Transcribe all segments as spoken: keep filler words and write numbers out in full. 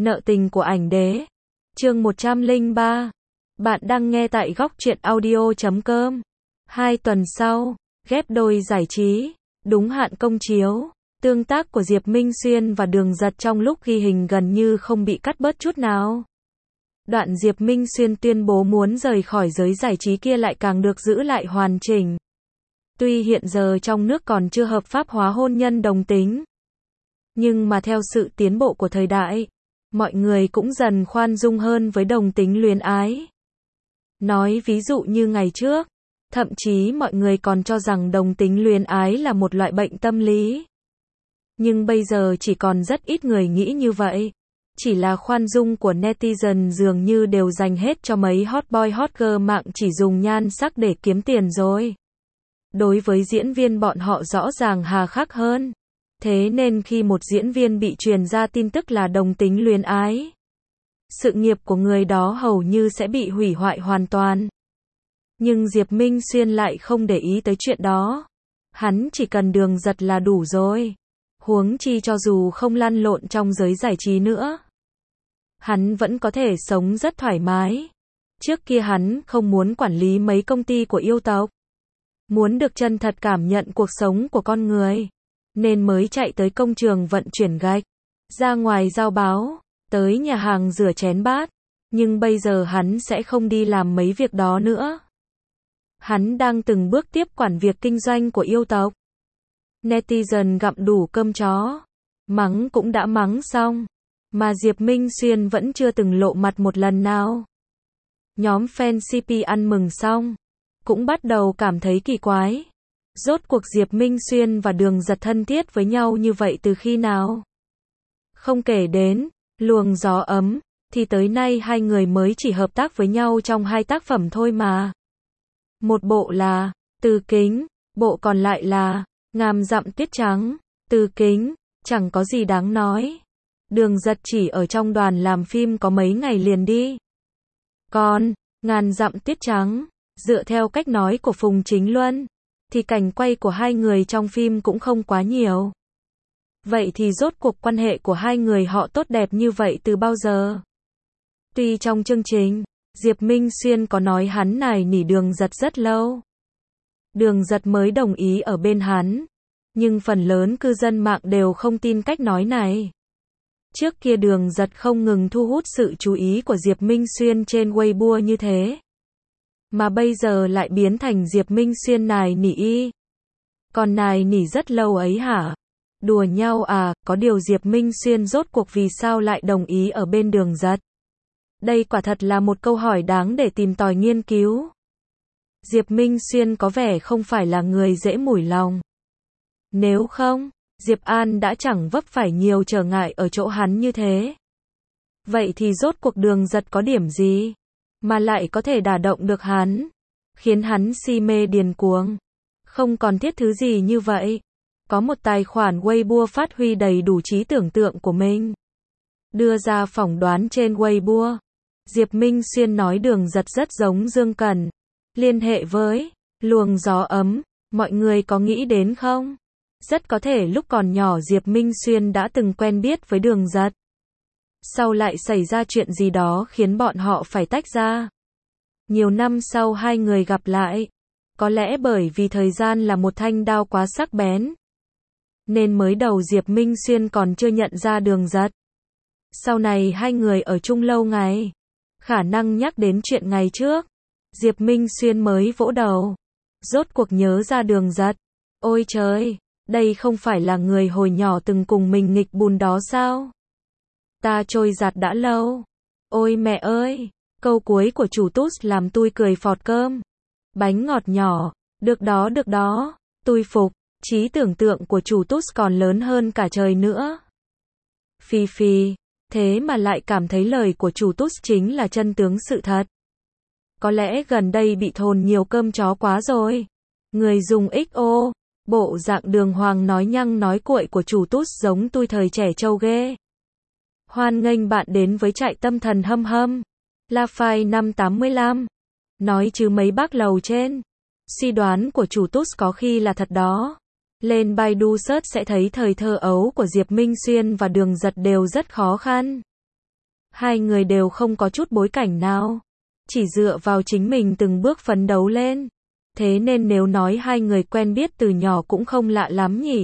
Nợ tình của ảnh đế. Chương một trăm lẻ ba. Bạn đang nghe tại góc truyện audio chấm com. Hai tuần sau, ghép đôi giải trí, đúng hạn công chiếu. Tương tác của Diệp Minh Xuyên và Đường Giật trong lúc ghi hình gần như không bị cắt bớt chút nào. Đoạn Diệp Minh Xuyên tuyên bố muốn rời khỏi giới giải trí kia lại càng được giữ lại hoàn chỉnh. Tuy hiện giờ trong nước còn chưa hợp pháp hóa hôn nhân đồng tính, nhưng mà theo sự tiến bộ của thời đại, mọi người cũng dần khoan dung hơn với đồng tính luyến ái. Nói ví dụ như ngày trước, thậm chí mọi người còn cho rằng đồng tính luyến ái là một loại bệnh tâm lý. Nhưng bây giờ chỉ còn rất ít người nghĩ như vậy. Chỉ là khoan dung của netizen dường như đều dành hết cho mấy hot boy hot girl mạng chỉ dùng nhan sắc để kiếm tiền rồi. Đối với diễn viên bọn họ rõ ràng hà khắc hơn. Thế nên khi một diễn viên bị truyền ra tin tức là đồng tính luyến ái, sự nghiệp của người đó hầu như sẽ bị hủy hoại hoàn toàn. Nhưng Diệp Minh Xuyên lại không để ý tới chuyện đó. Hắn chỉ cần Đường Giật là đủ rồi. Huống chi cho dù không lăn lộn trong giới giải trí nữa, hắn vẫn có thể sống rất thoải mái. Trước kia hắn không muốn quản lý mấy công ty của yêu tộc, muốn được chân thật cảm nhận cuộc sống của con người, nên mới chạy tới công trường vận chuyển gạch, ra ngoài giao báo, tới nhà hàng rửa chén bát. Nhưng bây giờ hắn sẽ không đi làm mấy việc đó nữa. Hắn đang từng bước tiếp quản việc kinh doanh của yêu tộc. Netizen gặm đủ cơm chó, mắng cũng đã mắng xong, mà Diệp Minh Xuyên vẫn chưa từng lộ mặt một lần nào. Nhóm fan xê pê ăn mừng xong, cũng bắt đầu cảm thấy kỳ quái. Rốt cuộc Diệp Minh Xuyên và Đường Giật thân thiết với nhau như vậy từ khi nào? Không kể đến Luồng Gió Ấm, thì tới nay hai người mới chỉ hợp tác với nhau trong hai tác phẩm thôi mà. Một bộ là Từ Kính, bộ còn lại là Ngàn Dặm Tuyết Trắng. Từ Kính, chẳng có gì đáng nói. Đường Giật chỉ ở trong đoàn làm phim có mấy ngày liền đi. Còn Ngàn Dặm Tuyết Trắng, dựa theo cách nói của Phùng Chính Luân, thì cảnh quay của hai người trong phim cũng không quá nhiều. Vậy thì rốt cuộc quan hệ của hai người họ tốt đẹp như vậy từ bao giờ? Tuy trong chương trình, Diệp Minh Xuyên có nói hắn nài nỉ Đường Giật rất lâu. Đường Giật mới đồng ý ở bên hắn. Nhưng phần lớn cư dân mạng đều không tin cách nói này. Trước kia Đường Giật không ngừng thu hút sự chú ý của Diệp Minh Xuyên trên Weibo như thế. Mà bây giờ lại biến thành Diệp Minh Xuyên nài nỉ y. Còn nài nỉ rất lâu ấy hả? Đùa nhau à, có điều Diệp Minh Xuyên rốt cuộc vì sao lại đồng ý ở bên Đường Giật? Đây quả thật là một câu hỏi đáng để tìm tòi nghiên cứu. Diệp Minh Xuyên có vẻ không phải là người dễ mủi lòng. Nếu không, Diệp An đã chẳng vấp phải nhiều trở ngại ở chỗ hắn như thế. Vậy thì rốt cuộc Đường Giật có điểm gì mà lại có thể đả động được hắn, khiến hắn si mê điên cuồng? Không còn thiết thứ gì như vậy. Có một tài khoản Weibo phát huy đầy đủ trí tưởng tượng của mình, đưa ra phỏng đoán trên Weibo. Diệp Minh Xuyên nói Đường Giật rất giống Dương Cẩn. Liên hệ với Luồng Gió Ấm, mọi người có nghĩ đến không? Rất có thể lúc còn nhỏ Diệp Minh Xuyên đã từng quen biết với Đường Giật. Sau lại xảy ra chuyện gì đó khiến bọn họ phải tách ra. Nhiều năm sau hai người gặp lại. Có lẽ bởi vì thời gian là một thanh đao quá sắc bén, nên mới đầu Diệp Minh Xuyên còn chưa nhận ra Đường Giật. Sau này hai người ở chung lâu ngày, khả năng nhắc đến chuyện ngày trước, Diệp Minh Xuyên mới vỗ đầu. Rốt cuộc nhớ ra Đường Giật. Ôi trời, đây không phải là người hồi nhỏ từng cùng mình nghịch bùn đó sao? Ta trôi giạt đã lâu. Ôi mẹ ơi, câu cuối của chủ tút làm tui cười phọt cơm. Bánh ngọt nhỏ, được đó được đó, tui phục. Trí tưởng tượng của chủ tút còn lớn hơn cả trời nữa. Phi phi, thế mà lại cảm thấy lời của chủ tút chính là chân tướng sự thật. Có lẽ gần đây bị thồn nhiều cơm chó quá rồi. Người dùng ích ô, bộ dạng đường hoàng nói nhăng nói cuội của chủ tút giống tui thời trẻ trâu ghê. Hoan nghênh bạn đến với trại tâm thần hâm hâm. La Phai năm tám mươi lăm. Nói chứ mấy bác lầu trên. Suy đoán của chủ tút có khi là thật đó. Lên Baidu search sẽ thấy thời thơ ấu của Diệp Minh Xuyên và Đường Giật đều rất khó khăn. Hai người đều không có chút bối cảnh nào. Chỉ dựa vào chính mình từng bước phấn đấu lên. Thế nên nếu nói hai người quen biết từ nhỏ cũng không lạ lắm nhỉ.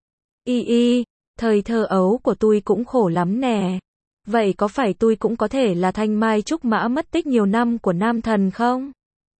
Y y, thời thơ ấu của tôi cũng khổ lắm nè. Vậy có phải tôi cũng có thể là thanh mai trúc mã mất tích nhiều năm của nam thần không?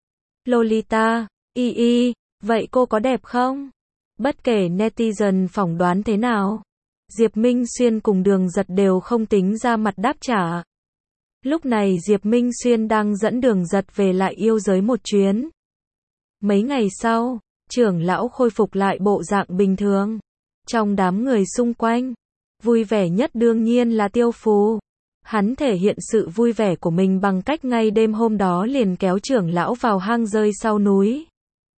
Lolita, y y, vậy cô có đẹp không? Bất kể netizen phỏng đoán thế nào, Diệp Minh Xuyên cùng Đường Giật đều không tính ra mặt đáp trả. Lúc này Diệp Minh Xuyên đang dẫn Đường Giật về lại yêu giới một chuyến. Mấy ngày sau, trưởng lão khôi phục lại bộ dạng bình thường. Trong đám người xung quanh, vui vẻ nhất đương nhiên là Tiêu Phù. Hắn thể hiện sự vui vẻ của mình bằng cách ngay đêm hôm đó liền kéo trưởng lão vào hang rơi sau núi.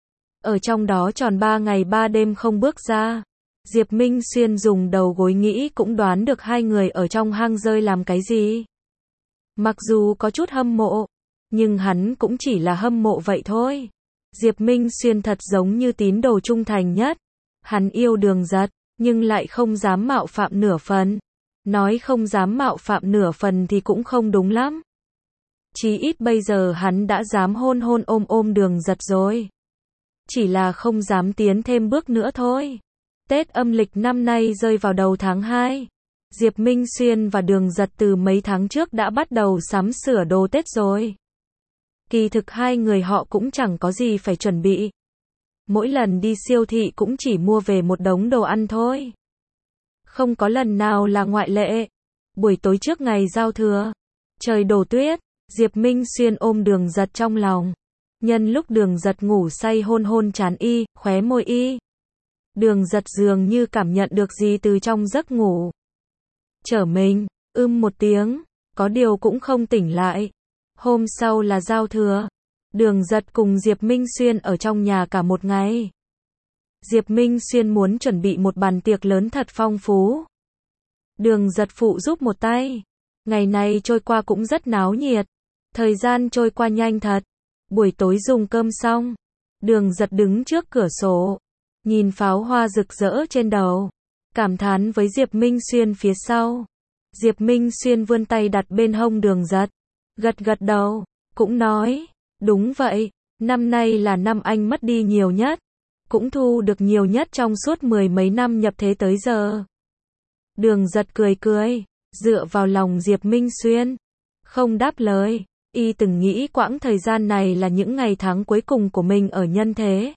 Ở trong đó tròn ba ngày ba đêm không bước ra. Diệp Minh Xuyên dùng đầu gối nghĩ cũng đoán được hai người ở trong hang rơi làm cái gì. Mặc dù có chút hâm mộ, nhưng hắn cũng chỉ là hâm mộ vậy thôi. Diệp Minh Xuyên thật giống như tín đồ trung thành nhất. Hắn yêu Đường Giật, nhưng lại không dám mạo phạm nửa phần. Nói không dám mạo phạm nửa phần thì cũng không đúng lắm. Chí ít bây giờ hắn đã dám hôn hôn ôm ôm Đường Giật rồi. Chỉ là không dám tiến thêm bước nữa thôi. Tết âm lịch năm nay rơi vào đầu tháng hai. Diệp Minh Xuyên và Đường Giật từ mấy tháng trước đã bắt đầu sắm sửa đồ Tết rồi. Kỳ thực hai người họ cũng chẳng có gì phải chuẩn bị. Mỗi lần đi siêu thị cũng chỉ mua về một đống đồ ăn thôi. Không có lần nào là ngoại lệ. Buổi tối trước ngày giao thừa, trời đổ tuyết, Diệp Minh Xuyên ôm Đường Giật trong lòng. Nhân lúc Đường Giật ngủ say hôn hôn trán y, khóe môi y. Đường Giật dường như cảm nhận được gì từ trong giấc ngủ. Trở mình, ưm một tiếng, có điều cũng không tỉnh lại. Hôm sau là giao thừa. Đường Giật cùng Diệp Minh Xuyên ở trong nhà cả một ngày. Diệp Minh Xuyên muốn chuẩn bị một bàn tiệc lớn thật phong phú. Đường Giật phụ giúp một tay. Ngày này trôi qua cũng rất náo nhiệt. Thời gian trôi qua nhanh thật. Buổi tối dùng cơm xong, Đường Giật đứng trước cửa sổ, nhìn pháo hoa rực rỡ trên đầu, cảm thán với Diệp Minh Xuyên phía sau. Diệp Minh Xuyên vươn tay đặt bên hông Đường Giật, gật gật đầu, cũng nói, đúng vậy, năm nay là năm anh mất đi nhiều nhất, cũng thu được nhiều nhất trong suốt mười mấy năm nhập thế tới giờ. Đường Giật cười cười, dựa vào lòng Diệp Minh Xuyên, không đáp lời. Y từng nghĩ quãng thời gian này là những ngày tháng cuối cùng của mình ở nhân thế.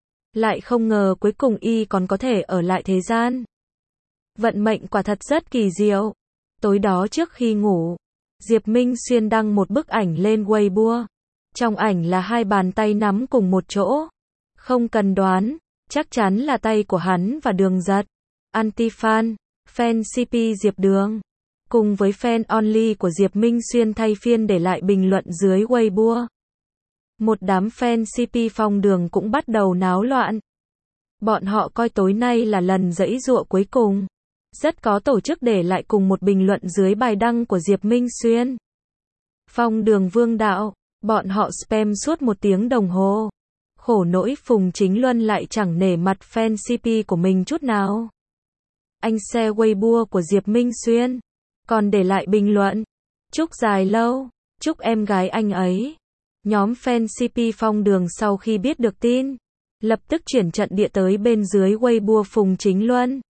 Lại không ngờ cuối cùng Y còn có thể ở lại thế gian. Vận mệnh quả thật rất kỳ diệu. Tối đó trước khi ngủ, Diệp Minh Xuyên đăng một bức ảnh lên Weibo. Trong ảnh là hai bàn tay nắm cùng một chỗ. Không cần đoán, chắc chắn là tay của hắn và Đường Giật. Anti-fan, fan xê pê Diệp Đường, cùng với fan only của Diệp Minh Xuyên thay phiên để lại bình luận dưới Weibo. Một đám fan xê pê Phong Đường cũng bắt đầu náo loạn. Bọn họ coi tối nay là lần giãy giụa cuối cùng. Rất có tổ chức để lại cùng một bình luận dưới bài đăng của Diệp Minh Xuyên. Phong Đường Vương Đạo, bọn họ spam suốt một tiếng đồng hồ. Khổ nỗi Phùng Chính Luân lại chẳng nể mặt fan xê pê của mình chút nào. Anh share Weibo của Diệp Minh Xuyên, còn để lại bình luận, chúc dài lâu, chúc em gái anh ấy. Nhóm fan xê pê Phong Đường sau khi biết được tin, lập tức chuyển trận địa tới bên dưới Weibo Phùng Chính Luân.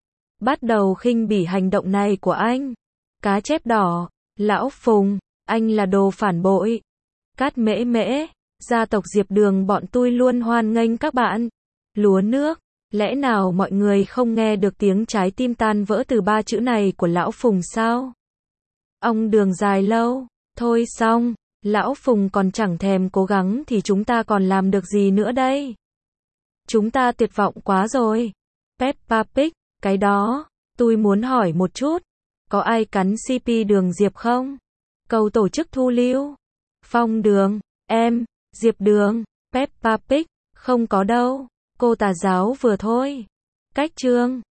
Bắt đầu khinh bỉ hành động này của anh. Cá chép đỏ, lão Phùng, anh là đồ phản bội. Cát mễ mễ, gia tộc Diệp Đường bọn tôi luôn hoan nghênh các bạn. Lúa nước, lẽ nào mọi người không nghe được tiếng trái tim tan vỡ từ ba chữ này của lão Phùng sao? Ông Đường dài lâu, thôi xong, lão Phùng còn chẳng thèm cố gắng thì chúng ta còn làm được gì nữa đây? Chúng ta tuyệt vọng quá rồi. Peppa Pig, cái đó, tôi muốn hỏi một chút, có ai cắn xê pê Đường Diệp không? Cầu tổ chức thu lưu. Phong Đường, em, Diệp Đường, Peppa Pig, không có đâu, cô tà giáo vừa thôi. Cách chương